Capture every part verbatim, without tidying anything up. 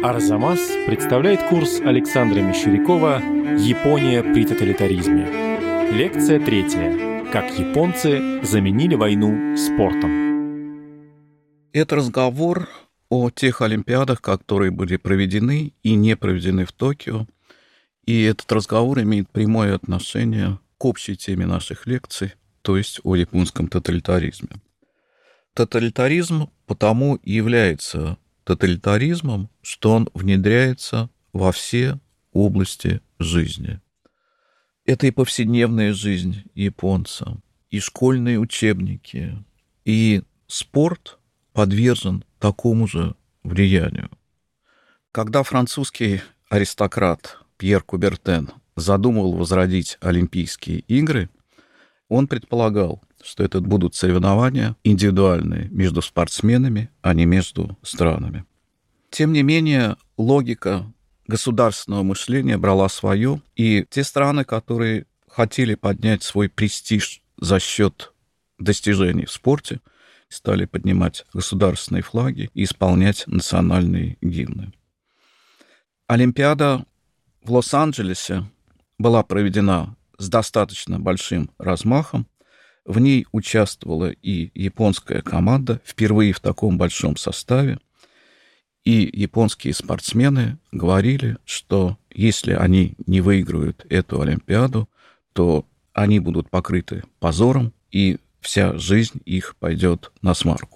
Арзамас представляет курс Александра Мещерякова «Япония при тоталитаризме». Лекция третья. Как японцы заменили войну спортом. Это разговор о тех олимпиадах, которые были проведены и не проведены в Токио. И этот разговор имеет прямое отношение к общей теме наших лекций, то есть о японском тоталитаризме. Тоталитаризм потому и является тоталитаризмом, что он внедряется во все области жизни. Это и повседневная жизнь японца, и школьные учебники, и спорт подвержен такому же влиянию. Когда французский аристократ Пьер Кубертен задумывал возродить Олимпийские игры, он предполагал, что это будут соревнования индивидуальные между спортсменами, а не между странами. Тем не менее, логика государственного мышления брала свое, и те страны, которые хотели поднять свой престиж за счет достижений в спорте, стали поднимать государственные флаги и исполнять национальные гимны. Олимпиада в Лос-Анджелесе была проведена с достаточно большим размахом. В ней участвовала и японская команда впервые в таком большом составе. И японские спортсмены говорили, что если они не выиграют эту Олимпиаду, то они будут покрыты позором, и вся жизнь их пойдет насмарку.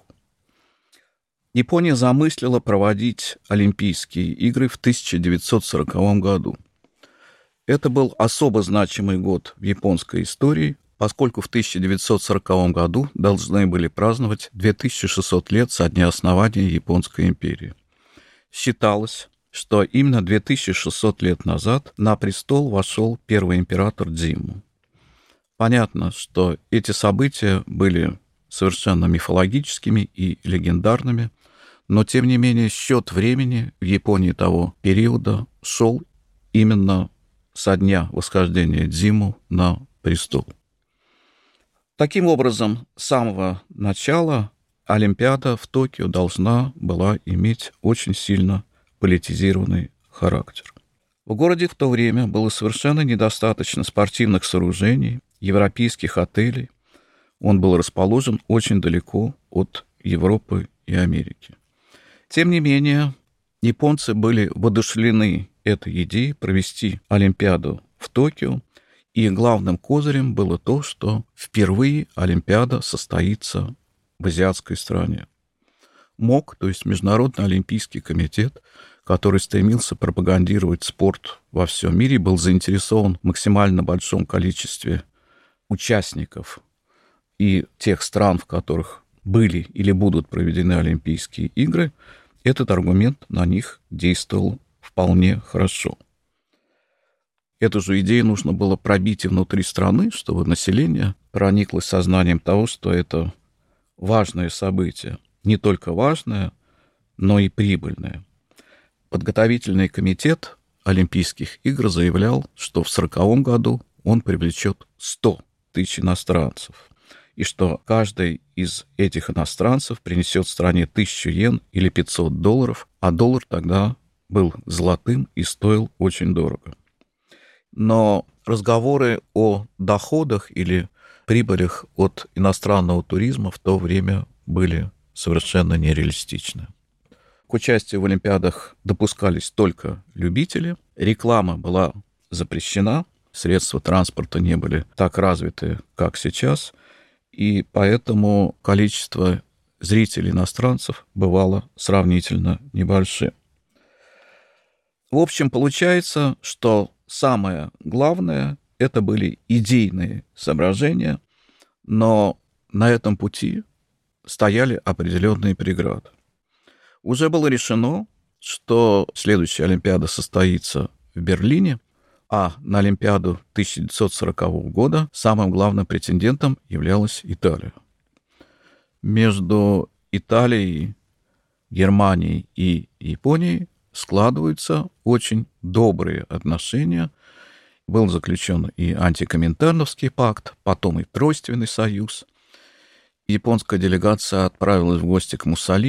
Япония замыслила проводить Олимпийские игры в тысяча девятьсот сороковом году. Это был особо значимый год в японской истории, поскольку в тысяча девятьсот сороковом году должны были праздновать две тысячи шестьсот лет со дня основания Японской империи. Считалось, что именно две тысячи шестьсот лет назад на престол вошел первый император Дзиму. Понятно, что эти события были совершенно мифологическими и легендарными, но, тем не менее, счет времени в Японии того периода шел именно со дня восхождения Дзиму на престол. Таким образом, с самого начала Олимпиада в Токио должна была иметь очень сильно политизированный характер. В городе в то время было совершенно недостаточно спортивных сооружений, европейских отелей. Он был расположен очень далеко от Европы и Америки. Тем не менее, японцы были воодушевлены этой идеей провести Олимпиаду в Токио, и главным козырем было то, что впервые Олимпиада состоится в азиатской стране. МОК, то есть Международный олимпийский комитет, который стремился пропагандировать спорт во всем мире, был заинтересован в максимально большом количестве участников и тех стран, в которых были или будут проведены Олимпийские игры. Этот аргумент на них действовал вполне хорошо. Эту же идею нужно было пробить и внутри страны, чтобы население прониклось сознанием того, что это важное событие. Не только важное, но и прибыльное. Подготовительный комитет Олимпийских игр заявлял, что в сороковом году он привлечет сто тысяч иностранцев, и что каждый из этих иностранцев принесет стране тысячу йен или пятьсот долларов, а доллар тогда был золотым и стоил очень дорого. Но разговоры о доходах или прибылях от иностранного туризма в то время были совершенно нереалистичны. К участию в Олимпиадах допускались только любители, реклама была запрещена, средства транспорта не были так развиты, как сейчас, и поэтому количество зрителей иностранцев бывало сравнительно небольшим. В общем, получается, что самое главное — это были идейные соображения, но на этом пути стояли определенные преграды. Уже было решено, что следующая Олимпиада состоится в Берлине, а на Олимпиаду тысяча девятьсот сорокового года самым главным претендентом являлась Италия. Между Италией, Германией и Японией складываются очень добрые отношения. Был заключен и антикоминтерновский пакт, потом и Тройственный союз. Японская делегация отправилась в гости к Муссолини,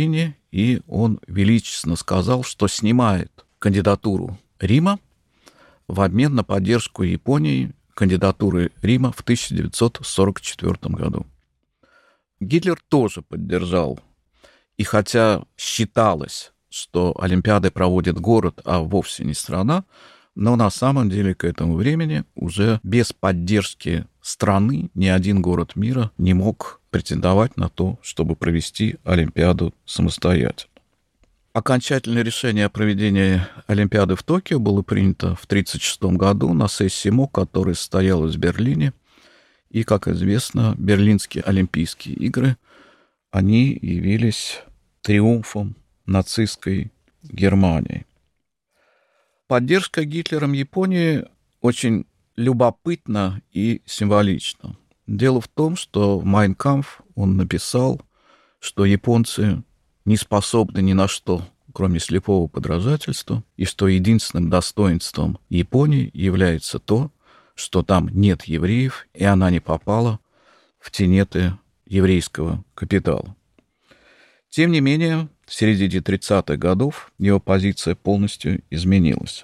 и он величественно сказал, что снимает кандидатуру Рима в обмен на поддержку Японии кандидатуры Рима в тысяча девятьсот сорок четвёртом году. Гитлер тоже поддержал, и хотя считалось, что Олимпиады проводит город, а вовсе не страна, но на самом деле к этому времени уже без поддержки страны ни один город мира не мог претендовать на то, чтобы провести Олимпиаду самостоятельно. Окончательное решение о проведении Олимпиады в Токио было принято в тысяча девятьсот тридцать шестом году на сессии МОК, которая состоялась в Берлине. И, как известно, Берлинские Олимпийские игры, они явились триумфом нацистской Германии. Поддержка Гитлером Японии очень любопытна и символична. Дело в том, что в «Майн кампф» он написал, что японцы не способны ни на что, кроме слепого подражательства, и что единственным достоинством Японии является то, что там нет евреев, и она не попала в тенеты еврейского капитала. Тем не менее, в середине тридцатых годов его позиция полностью изменилась.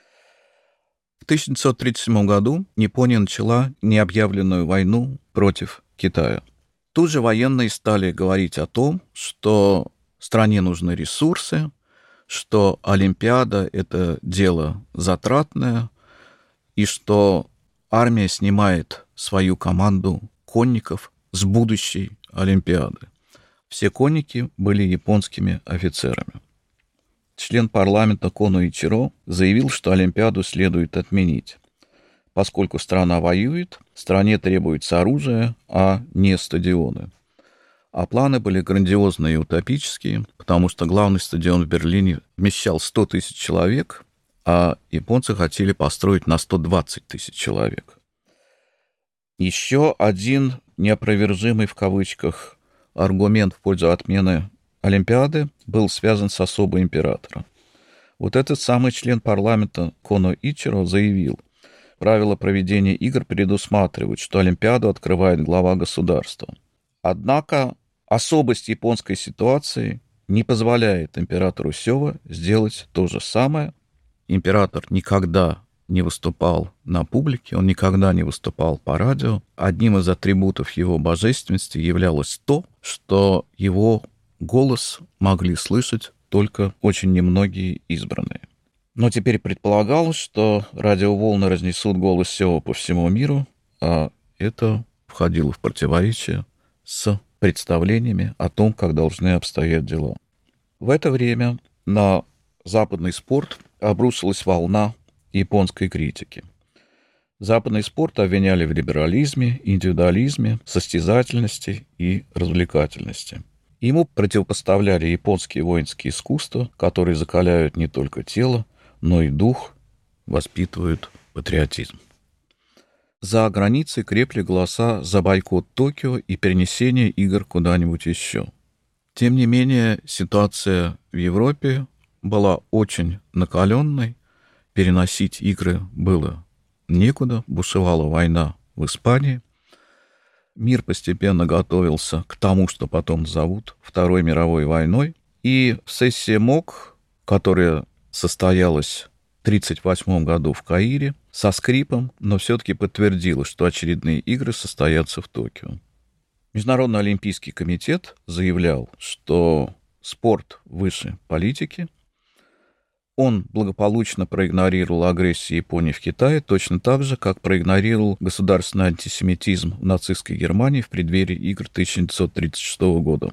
В тысяча девятьсот тридцать седьмом году Япония начала необъявленную войну против Китая. Тут же военные стали говорить о том, что стране нужны ресурсы, что Олимпиада — это дело затратное, и что армия снимает свою команду конников с будущей Олимпиады. Все конники были японскими офицерами. Член парламента Коно Ичиро заявил, что Олимпиаду следует отменить. Поскольку страна воюет, стране требуется оружие, а не стадионы. А планы были грандиозные и утопические, потому что главный стадион в Берлине вмещал сто тысяч человек, а японцы хотели построить на сто двадцать тысяч человек. Еще один неопровержимый в кавычках аргумент в пользу отмены Олимпиады был связан с особой императора. Вот этот самый член парламента Коно Ичиро заявил, правила проведения игр предусматривают, что Олимпиаду открывает глава государства. Однако особость японской ситуации не позволяет императору Сёва сделать то же самое. Император никогда не выступал на публике, он никогда не выступал по радио. Одним из атрибутов его божественности являлось то, что его голос могли слышать только очень немногие избранные. Но теперь предполагалось, что радиоволны разнесут голос Сёва по всему миру, а это входило в противоречие с представлениями о том, как должны обстоять дела. В это время на западный спорт обрушилась волна японской критики. Западный спорт обвиняли в либерализме, индивидуализме, состязательности и развлекательности. Ему противопоставляли японские воинские искусства, которые закаляют не только тело, но и дух, воспитывают патриотизм. За границей крепли голоса за бойкот Токио и перенесение игр куда-нибудь еще. Тем не менее, ситуация в Европе была очень накаленной, переносить игры было некуда, бушевала война в Испании. Мир постепенно готовился к тому, что потом зовут Второй мировой войной. И сессия МОК, которая состоялась в тысяча девятьсот тридцать восьмом году в Каире, со скрипом, но все-таки подтвердила, что очередные игры состоятся в Токио. Международный олимпийский комитет заявлял, что спорт выше политики. Он благополучно проигнорировал агрессию Японии в Китае, точно так же, как проигнорировал государственный антисемитизм в нацистской Германии в преддверии игр тысяча девятьсот тридцать шестого года.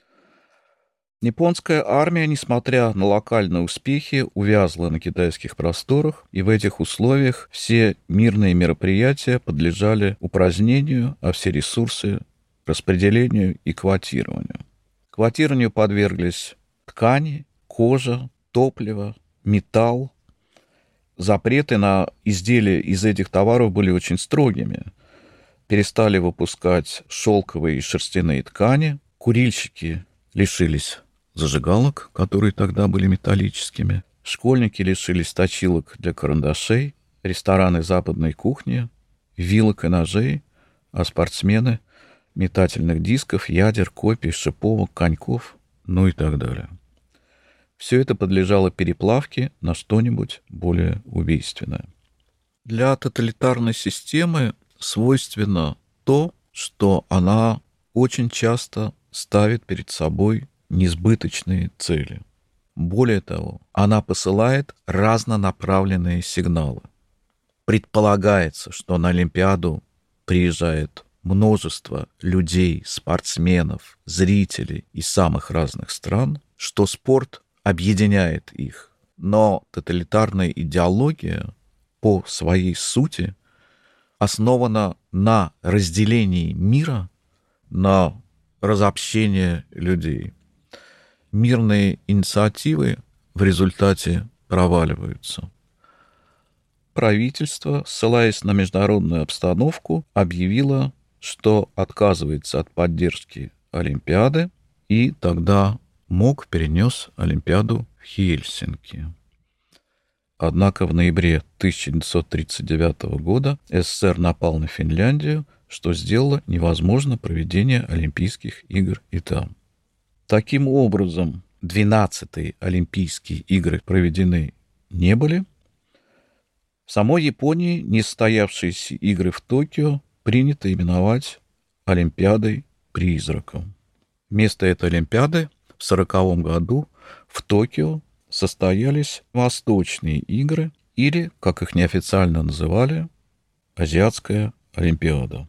Японская армия, несмотря на локальные успехи, увязла на китайских просторах, и в этих условиях все мирные мероприятия подлежали упразднению, а все ресурсы — распределению и квотированию. Квотированию подверглись ткани, кожа, топливо, металл. Запреты на изделия из этих товаров были очень строгими. Перестали выпускать шелковые и шерстяные ткани. Курильщики лишились зажигалок, которые тогда были металлическими. Школьники лишились точилок для карандашей. Рестораны западной кухни, вилок и ножей, а спортсмены — метательных дисков, ядер, копий, шиповок, коньков, ну и так далее. Все это подлежало переплавке на что-нибудь более убийственное. Для тоталитарной системы свойственно то, что она очень часто ставит перед собой несбыточные цели. Более того, она посылает разнонаправленные сигналы. Предполагается, что на Олимпиаду приезжает множество людей, спортсменов, зрителей из самых разных стран, что спорт объединяет их. Но тоталитарная идеология по своей сути основана на разделении мира, на разобщении людей. Мирные инициативы в результате проваливаются. Правительство, ссылаясь на международную обстановку, объявило, что отказывается от поддержки Олимпиады, и тогда МОК перенес Олимпиаду в Хельсинки. Однако в ноябре тысяча девятьсот тридцать девятого года СССР напал на Финляндию, что сделало невозможно проведение Олимпийских игр и там. Таким образом, двенадцатые Олимпийские игры проведены не были. В самой Японии несостоявшиеся игры в Токио принято именовать Олимпиадой-призраком. Вместо этой Олимпиады в сороковом году в Токио состоялись Восточные игры, или, как их неофициально называли, Азиатская Олимпиада.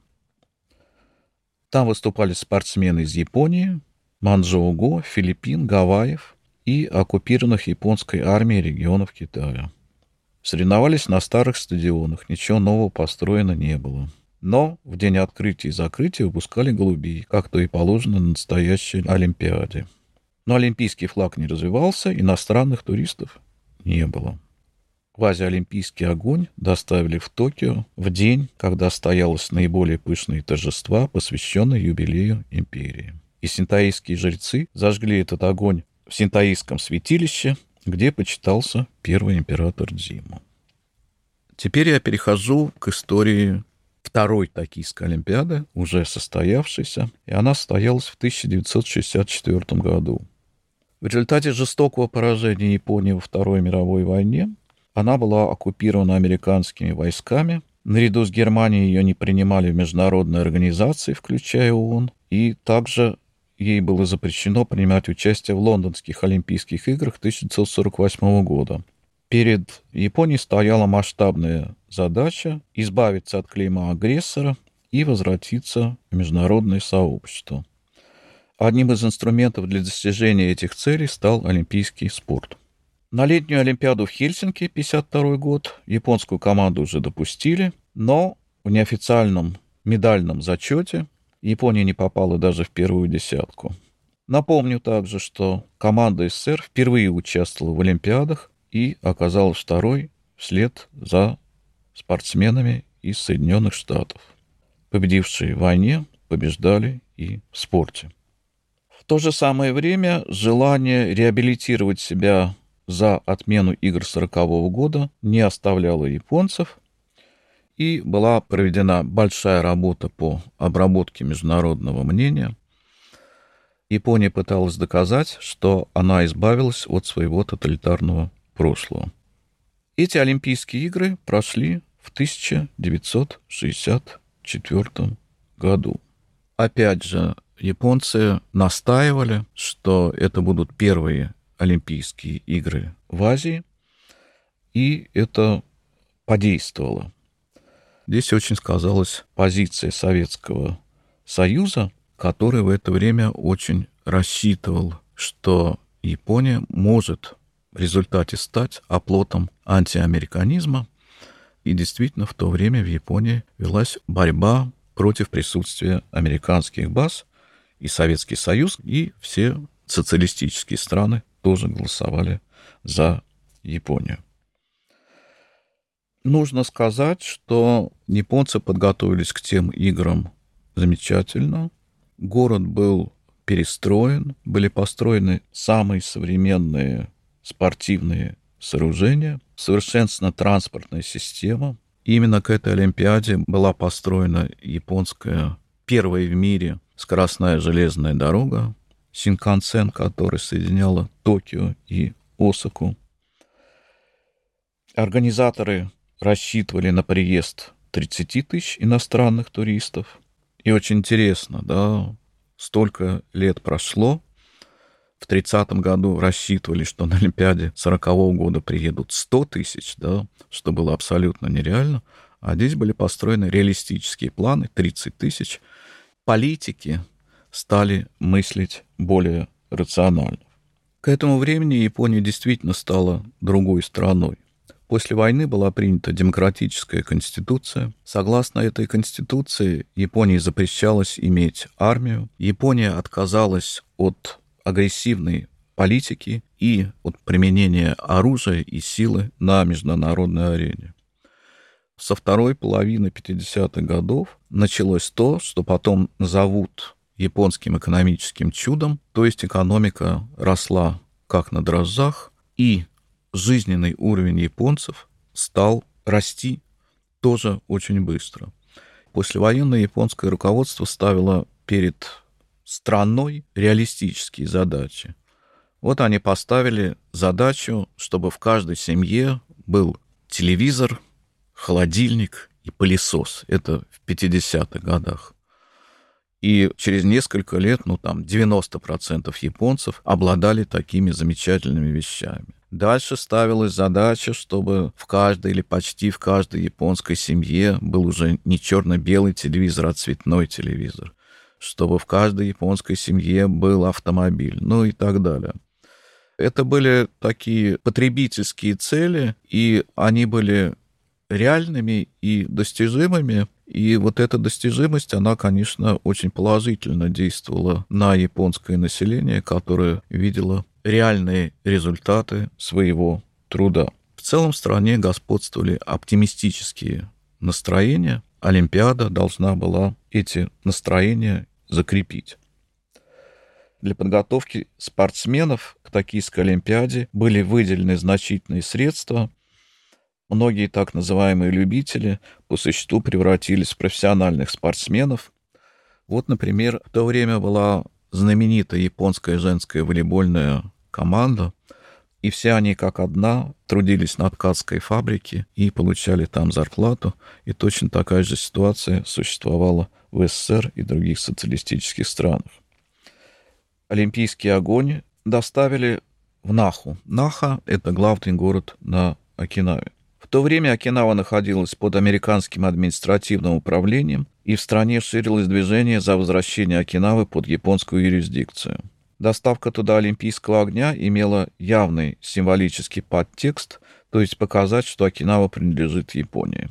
Там выступали спортсмены из Японии, Манчжоу-Го, Филиппин, Гавайев и оккупированных японской армией регионов Китая. Соревновались на старых стадионах, ничего нового построено не было. Но в день открытия и закрытия выпускали голубей, как то и положено на настоящей Олимпиаде. Но олимпийский флаг не развивался, иностранных туристов не было. Квазиолимпийский огонь доставили в Токио в день, когда состоялось наиболее пышные торжества, посвященные юбилею империи. И синтоистские жрецы зажгли этот огонь в синтоистском святилище, где почитался первый император Дзима. Теперь я перехожу к истории Второй Токийской Олимпиады, уже состоявшейся, и она состоялась в тысяча девятьсот шестьдесят четвёртом году. В результате жестокого поражения Японии во Второй мировой войне она была оккупирована американскими войсками. Наряду с Германией ее не принимали в международные организации, включая ООН, и также ей было запрещено принимать участие в Лондонских Олимпийских играх тысяча девятьсот сорок восьмого года. Перед Японией стояла масштабная задача избавиться от клейма агрессора и возвратиться в международное сообщество. Одним из инструментов для достижения этих целей стал олимпийский спорт. На летнюю Олимпиаду в Хельсинки, пятьдесят второй год, японскую команду уже допустили, но в неофициальном медальном зачете Япония не попала даже в первую десятку. Напомню также, что команда СССР впервые участвовала в Олимпиадах и оказалась второй вслед за спортсменами из Соединенных Штатов. Победившие в войне побеждали и в спорте. В то же самое время желание реабилитировать себя за отмену игр сорокового года не оставляло японцев, и была проведена большая работа по обработке международного мнения. Япония пыталась доказать, что она избавилась от своего тоталитарного прошлого. Эти Олимпийские игры прошли в тысяча девятьсот шестьдесят четвёртом году. Опять же, японцы настаивали, что это будут первые Олимпийские игры в Азии, и это подействовало. Здесь очень сказалась позиция Советского Союза, который в это время очень рассчитывал, что Япония может в результате стать оплотом антиамериканизма. И действительно, в то время в Японии велась борьба против присутствия американских баз, и Советский Союз, и все социалистические страны тоже голосовали за Японию. Нужно сказать, что японцы подготовились к тем играм замечательно. Город был перестроен, были построены самые современные спортивные сооружения, совершенствована транспортная система. И именно к этой Олимпиаде была построена японская первая в мире скоростная железная дорога, Синкансен, которая соединяла Токио и Осаку. Организаторы рассчитывали на приезд тридцать тысяч иностранных туристов. И очень интересно, да, столько лет прошло. В тридцатом году рассчитывали, что на Олимпиаде сорокового года приедут сто тысяч, да, что было абсолютно нереально. А здесь были построены реалистические планы, тридцать тысяч. Политики стали мыслить более рационально. К этому времени Япония действительно стала другой страной. После войны была принята демократическая конституция. Согласно этой конституции, Японии запрещалось иметь армию. Япония отказалась от агрессивной политики и от применения оружия и силы на международной арене. Со второй половины пятидесятых годов началось то, что потом назовут японским экономическим чудом, то есть экономика росла как на дрожжах, и жизненный уровень японцев стал расти тоже очень быстро. Послевоенное японское руководство ставило перед страной реалистические задачи. Вот они поставили задачу, чтобы в каждой семье был телевизор, холодильник и пылесос. Это в пятидесятых годах. И через несколько лет, ну там, девяносто процентов японцев обладали такими замечательными вещами. Дальше ставилась задача, чтобы в каждой или почти в каждой японской семье был уже не черно-белый телевизор, а цветной телевизор. Чтобы в каждой японской семье был автомобиль, ну и так далее. Это были такие потребительские цели, и они были реальными и достижимыми. И вот эта достижимость, она, конечно, очень положительно действовала на японское население, которое видело реальные результаты своего труда. В целом в стране господствовали оптимистические настроения. Олимпиада должна была эти настроения закрепить. Для подготовки спортсменов к Токийской Олимпиаде были выделены значительные средства. Многие так называемые любители по существу превратились в профессиональных спортсменов. Вот, например, в то время была знаменитая японская женская волейбольная команда, и все они как одна трудились на ткацкой фабрике и получали там зарплату. И точно такая же ситуация существовала в СССР и других социалистических странах. Олимпийский огонь доставили в Наху. Наха — это главный город на Окинаве. В то время Окинава находилась под американским административным управлением, и в стране ширилось движение за возвращение Окинавы под японскую юрисдикцию. Доставка туда олимпийского огня имела явный символический подтекст, то есть показать, что Окинава принадлежит Японии.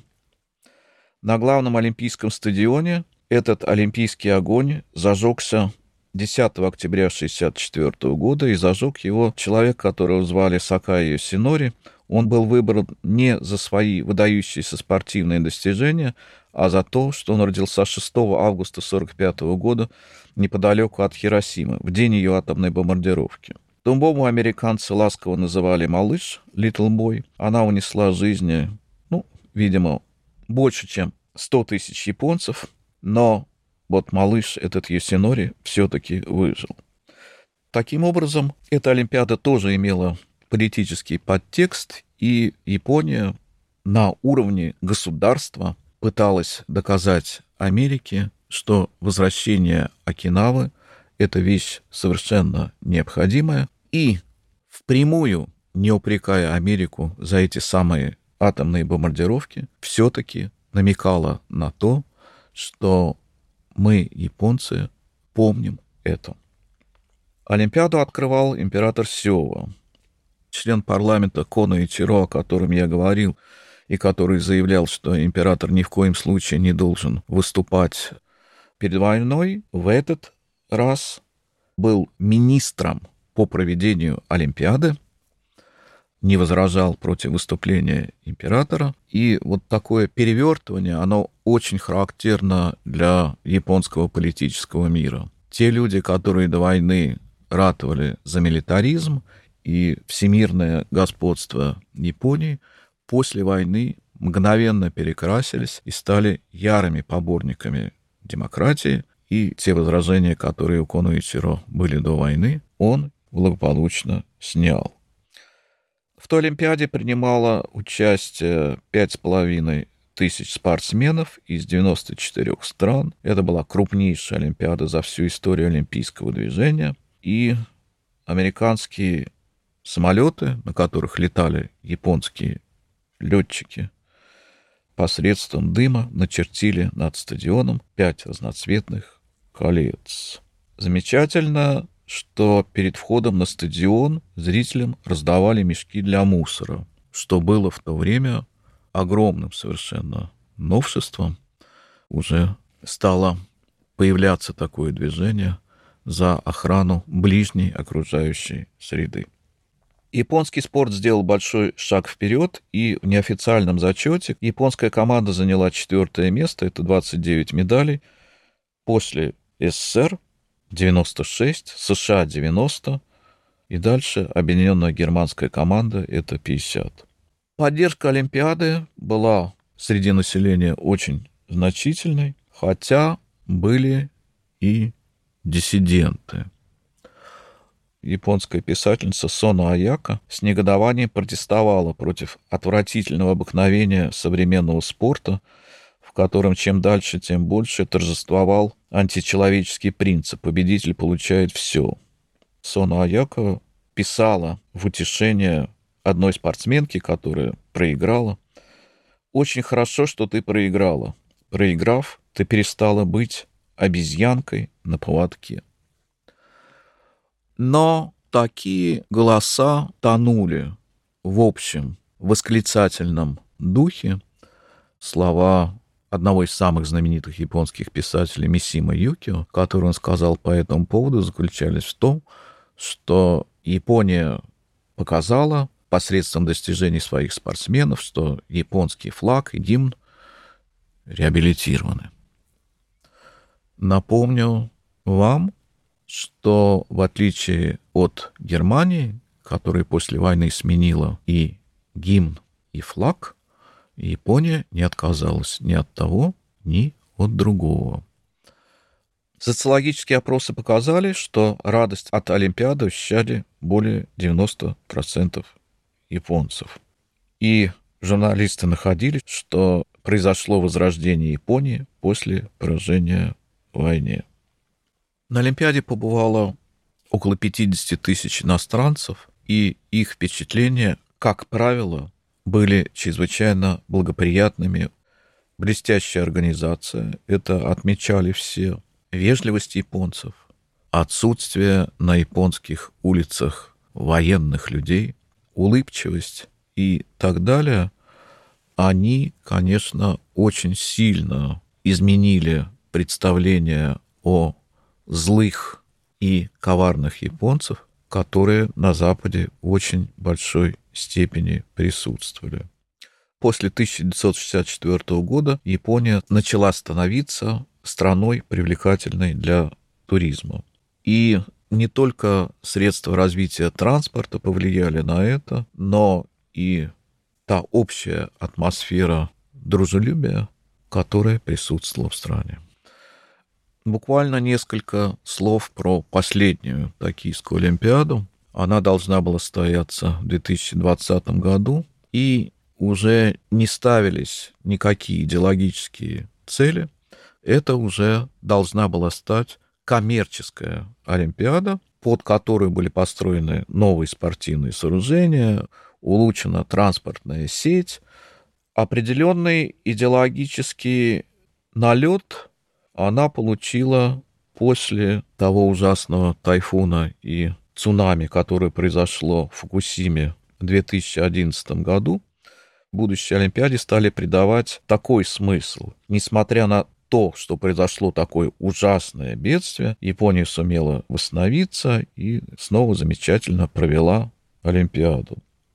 На главном олимпийском стадионе этот олимпийский огонь зажегся десятого октября тысяча девятьсот шестьдесят четвёртого года, и зажег его человек, которого звали Сакая Йосинори. Он был выбран не за свои выдающиеся спортивные достижения, а за то, что он родился шестого августа сорок пятого года неподалеку от Хиросимы, в день ее атомной бомбардировки. Тумбому американцы ласково называли «малыш», «Little Boy». Она унесла жизни, ну, видимо, больше, чем сто тысяч японцев, но вот малыш этот Йосинори все-таки выжил. Таким образом, эта Олимпиада тоже имела политический подтекст, и Япония на уровне государства пыталась доказать Америке, что возвращение Окинавы — это вещь совершенно необходимая, и впрямую, не упрекая Америку за эти самые атомные бомбардировки, все-таки намекала на то, что мы, японцы, помним это. Олимпиаду открывал император Сёва, член парламента Коно Ичиро, о котором я говорил, и который заявлял, что император ни в коем случае не должен выступать перед войной, в этот раз был министром по проведению Олимпиады, не возражал против выступления императора. И вот такое перевертывание, оно очень характерно для японского политического мира. Те люди, которые до войны ратовали за милитаризм и всемирное господство Японии, после войны мгновенно перекрасились и стали ярыми поборниками демократии и те возражения, которые у Коно-Ичиро были до войны, он благополучно снял. В той Олимпиаде принимало участие пять с половиной тысяч спортсменов из девяноста четырёх стран. Это была крупнейшая Олимпиада за всю историю олимпийского движения. И американские самолеты, на которых летали японские летчики, посредством дыма начертили над стадионом пять разноцветных колец. Замечательно, что перед входом на стадион зрителям раздавали мешки для мусора, что было в то время огромным совершенно новшеством. Уже стало появляться такое движение за охрану ближней окружающей среды. Японский спорт сделал большой шаг вперед, и в неофициальном зачете японская команда заняла четвертое место, это двадцать девять медалей, после СССР девяносто шесть, США девяносто, и дальше объединенная германская команда это пятьдесят. Поддержка Олимпиады была среди населения очень значительной, хотя были и диссиденты. Японская писательница Соно Аяко с негодованием протестовала против отвратительного обыкновения современного спорта, в котором чем дальше, тем больше торжествовал античеловеческий принцип «победитель получает все». Соно Аяко писала в утешение одной спортсменки, которая проиграла: «Очень хорошо, что ты проиграла. Проиграв, ты перестала быть обезьянкой на поводке». Но такие голоса тонули в общем восклицательном духе. Слова одного из самых знаменитых японских писателей Мисима Юкио, который он сказал по этому поводу, заключались в том, что Япония показала посредством достижений своих спортсменов, что японский флаг и гимн реабилитированы. Напомню вам, что в отличие от Германии, которая после войны сменила и гимн, и флаг, Япония не отказалась ни от того, ни от другого. Социологические опросы показали, что радость от Олимпиады ощущали более девяноста процентов японцев. И журналисты находили, что произошло возрождение Японии после поражения в войне. На Олимпиаде побывало около пятьдесят тысяч иностранцев, и их впечатления, как правило, были чрезвычайно благоприятными. Блестящая организация, это отмечали все. Вежливость японцев, отсутствие на японских улицах военных людей, улыбчивость и так далее, они, конечно, очень сильно изменили представление о злых и коварных японцев, которые на Западе в очень большой степени присутствовали. После тысяча девятьсот шестьдесят четвёртого года Япония начала становиться страной, привлекательной для туризма. И не только средства развития транспорта повлияли на это, но и та общая атмосфера дружелюбия, которая присутствовала в стране. Буквально несколько слов про последнюю Токийскую Олимпиаду. Она должна была состояться в две тысячи двадцатом году, и уже не ставились никакие идеологические цели. Это уже должна была стать коммерческая Олимпиада, под которую были построены новые спортивные сооружения, улучшена транспортная сеть. Определенный идеологический налет она получила после того ужасного тайфуна и цунами, которое произошло в Фукусиме в две тысячи одиннадцатом году. Будущей Олимпиаде стали придавать такой смысл. Несмотря на то, что произошло такое ужасное бедствие, Япония сумела восстановиться и снова замечательно провела Олимпиаду.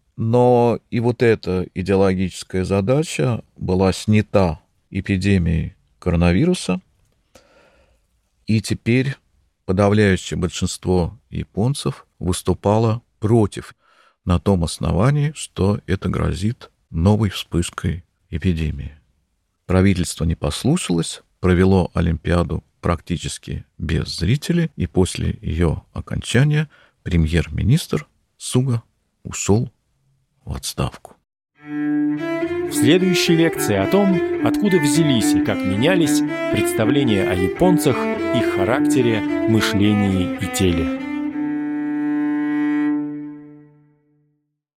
Но и вот эта идеологическая задача была снята эпидемией коронавируса, и теперь подавляющее большинство японцев выступало против, на том основании, что это грозит новой вспышкой эпидемии. Правительство не послушалось, провело Олимпиаду практически без зрителей, и после ее окончания премьер-министр Суга ушел в отставку. В следующей лекции о том, откуда взялись и как менялись представления о японцах, их характере, мышлении и теле.